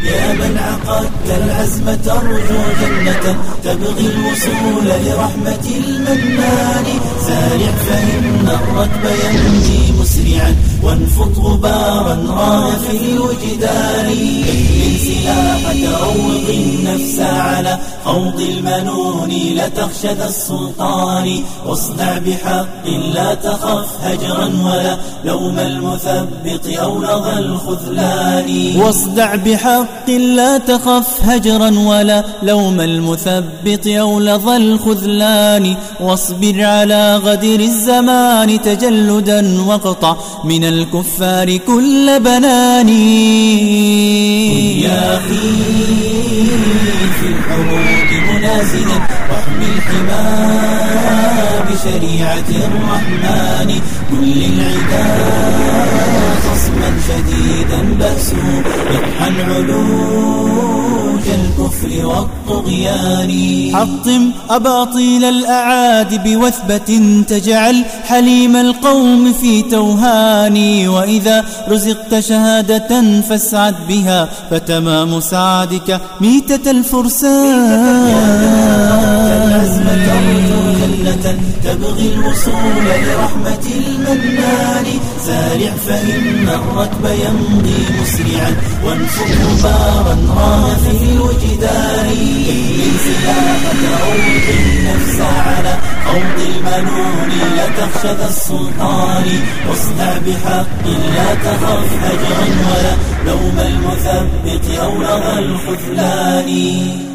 يا من عقدت العزم ترجو جنة تبغي الوصول لرحمة المنان، سارع فإن الركب يمضي مسرعا وانفض غبارا ران في الوجدان. احمل سلاحك روض النفس على خوض المنون لا تخشى ذا السلطان، واصدع بحق لا تخف هجرا ولا لوم المثبط أو لظى الخذلان. واصدع بحق لا تخف هجرا ولا لوم المثبط أو لظى الخذلان، واصبر على غدر الزمان تجلدا واقطع من الكفار كل بنان. يا أخي في الحروب منازلا واحمل حماه بشريعة الرحمن، كل العداء خصما شديدا بأسه يطحن علوج الكفر والطغيان. حطم أباطيل الأعادي بوثبة تجعل حليم القوم في توهان، وإذا رزقت شهادة فاسعد بها فتمام سعدك ميتة الفرسان. تبغي الوصول لرحمة المنان، سارع فإن الركب يمضي مسرعا وانفض غبارا ران في الوجدان. احمل سلاحك روض النفس على خوض المنون لا تخشى ذا السلطان، واصدع بحق لا تخف هجرا ولا لوم المثبط أو لظى الخذلان.